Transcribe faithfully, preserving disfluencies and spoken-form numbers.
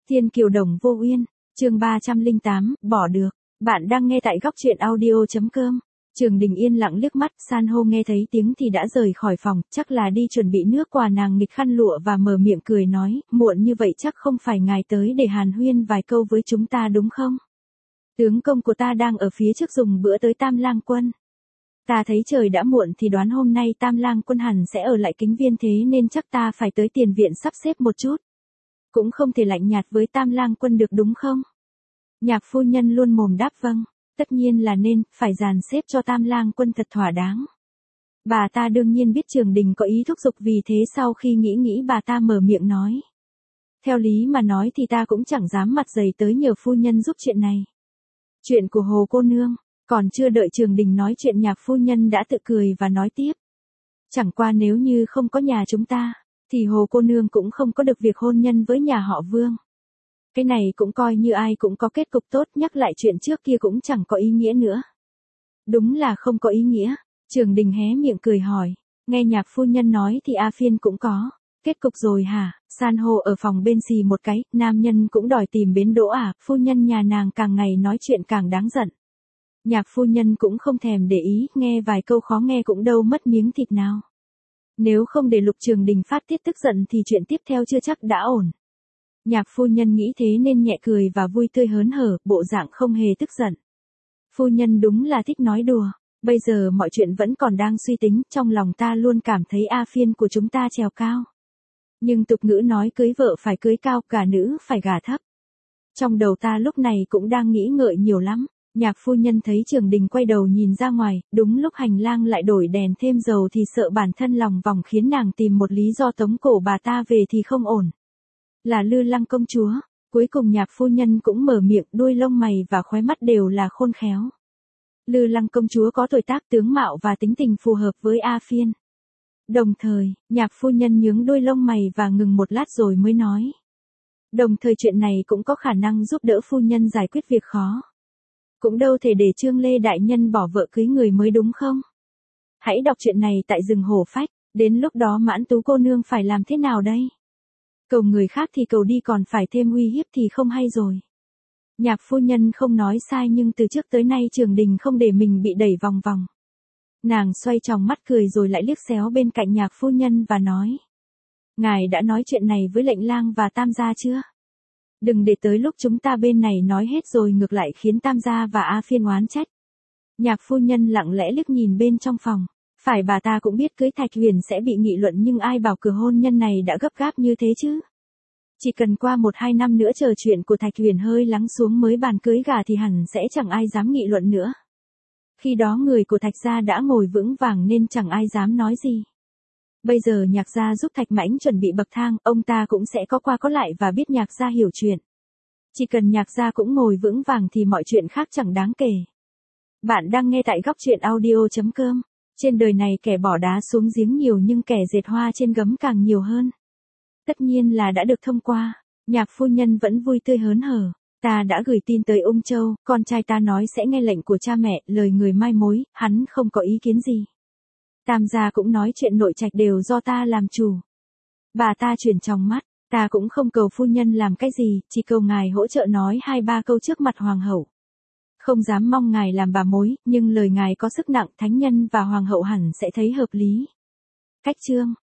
Thiên kiều đồng vô uyên, chương ba trăm lẻ tám, bỏ được. Bạn đang nghe tại góc truyện audio.com. Trường Đình yên lặng liếc mắt, san hô nghe thấy tiếng thì đã rời khỏi phòng, chắc là đi chuẩn bị nước quà. Nàng nghịch khăn lụa và mở miệng cười nói, muộn như vậy chắc không phải ngài tới để hàn huyên vài câu với chúng ta đúng không? Tướng công của ta đang ở phía trước dùng bữa tới Tam Lang Quân. Ta thấy trời đã muộn thì đoán hôm nay Tam Lang Quân hẳn sẽ ở lại Kính Viên, thế nên chắc ta phải tới tiền viện sắp xếp một chút. Cũng không thể lạnh nhạt với Tam Lang Quân được đúng không? Nhạc phu nhân luôn mồm đáp vâng, tất nhiên là nên, phải dàn xếp cho Tam Lang Quân thật thỏa đáng. Bà ta đương nhiên biết Trường Đình có ý thúc giục, vì thế sau khi nghĩ nghĩ bà ta mở miệng nói. Theo lý mà nói thì ta cũng chẳng dám mặt dày tới nhờ phu nhân giúp chuyện này. Chuyện của Hồ cô nương, còn chưa đợi Trường Đình nói chuyện nhạc phu nhân đã tự cười và nói tiếp. Chẳng qua nếu như không có nhà chúng ta, thì Hồ cô nương cũng không có được việc hôn nhân với nhà họ Vương. Cái này cũng coi như ai cũng có kết cục tốt, nhắc lại chuyện trước kia cũng chẳng có ý nghĩa nữa. Đúng là không có ý nghĩa. Trường Đình hé miệng cười hỏi, nghe nhạc phu nhân nói thì A Phiên cũng có kết cục rồi hả? San hô ở phòng bên xì một cái, nam nhân cũng đòi tìm bến đỗ à? Phu nhân nhà nàng càng ngày nói chuyện càng đáng giận. Nhạc phu nhân cũng không thèm để ý, nghe vài câu khó nghe cũng đâu mất miếng thịt nào. Nếu không để Lục Trường Đình phát tiết tức giận thì chuyện tiếp theo chưa chắc đã ổn. Nhạc phu nhân nghĩ thế nên nhẹ cười và vui tươi hớn hở, bộ dạng không hề tức giận. Phu nhân đúng là thích nói đùa, bây giờ mọi chuyện vẫn còn đang suy tính, trong lòng ta luôn cảm thấy A Phiên của chúng ta trèo cao. Nhưng tục ngữ nói cưới vợ phải cưới cao, gả nữ phải gả thấp. Trong đầu ta lúc này cũng đang nghĩ ngợi nhiều lắm. Nhạc phu nhân thấy Trường Đình quay đầu nhìn ra ngoài, đúng lúc hành lang lại đổi đèn thêm dầu thì sợ bản thân lòng vòng, khiến nàng tìm một lý do tống cổ bà ta về thì không ổn. Là Lư Lăng công chúa. Cuối cùng nhạc phu nhân cũng mở miệng, đuôi lông mày và khóe mắt đều là khôn khéo. Lư Lăng công chúa có tuổi tác, tướng mạo và tính tình phù hợp với A Phiên. Đồng thời, nhạc phu nhân nhướng đuôi lông mày và ngừng một lát rồi mới nói. Đồng thời chuyện này cũng có khả năng giúp đỡ phu nhân giải quyết việc khó. Cũng đâu thể để Trương Lê đại nhân bỏ vợ cưới người mới đúng không? Hãy đọc chuyện này tại rừng hổ phách, đến lúc đó Mãn Tú cô nương phải làm thế nào đây? Cầu người khác thì cầu đi, còn phải thêm uy hiếp thì không hay rồi. Nhạc phu nhân không nói sai, nhưng từ trước tới nay Trường Đình không để mình bị đẩy vòng vòng. Nàng xoay tròng mắt cười rồi lại liếc xéo bên cạnh nhạc phu nhân và nói. Ngài đã nói chuyện này với lệnh lang và Tam gia chưa? Đừng để tới lúc chúng ta bên này nói hết rồi ngược lại khiến Tam gia và A Phiên oán trách. Nhạc phu nhân lặng lẽ liếc nhìn bên trong phòng. Phải, bà ta cũng biết cưới Thạch Huyền sẽ bị nghị luận, nhưng ai bảo cửa hôn nhân này đã gấp gáp như thế chứ? Chỉ cần qua một hai năm nữa chờ chuyện của Thạch Huyền hơi lắng xuống mới bàn cưới gả thì hẳn sẽ chẳng ai dám nghị luận nữa. Khi đó người của Thạch gia đã ngồi vững vàng nên chẳng ai dám nói gì. Bây giờ Nhạc gia giúp Thạch Mãnh chuẩn bị bậc thang, ông ta cũng sẽ có qua có lại và biết Nhạc gia hiểu chuyện. Chỉ cần Nhạc gia cũng ngồi vững vàng thì mọi chuyện khác chẳng đáng kể. Bạn đang nghe tại góc truyện audio.com. Trên đời này kẻ bỏ đá xuống giếng nhiều nhưng kẻ dệt hoa trên gấm càng nhiều hơn. Tất nhiên là đã được thông qua. Nhạc phu nhân vẫn vui tươi hớn hở. Ta đã gửi tin tới Ung Châu, con trai ta nói sẽ nghe lệnh của cha mẹ, lời người mai mối, hắn không có ý kiến gì. Tam gia cũng nói chuyện nội trạch đều do ta làm chủ. Bà ta chuyển trong mắt, ta cũng không cầu phu nhân làm cái gì, chỉ cầu ngài hỗ trợ nói hai ba câu trước mặt hoàng hậu. Không dám mong ngài làm bà mối, nhưng lời ngài có sức nặng, thánh nhân và hoàng hậu hẳn sẽ thấy hợp lý. Cách chương,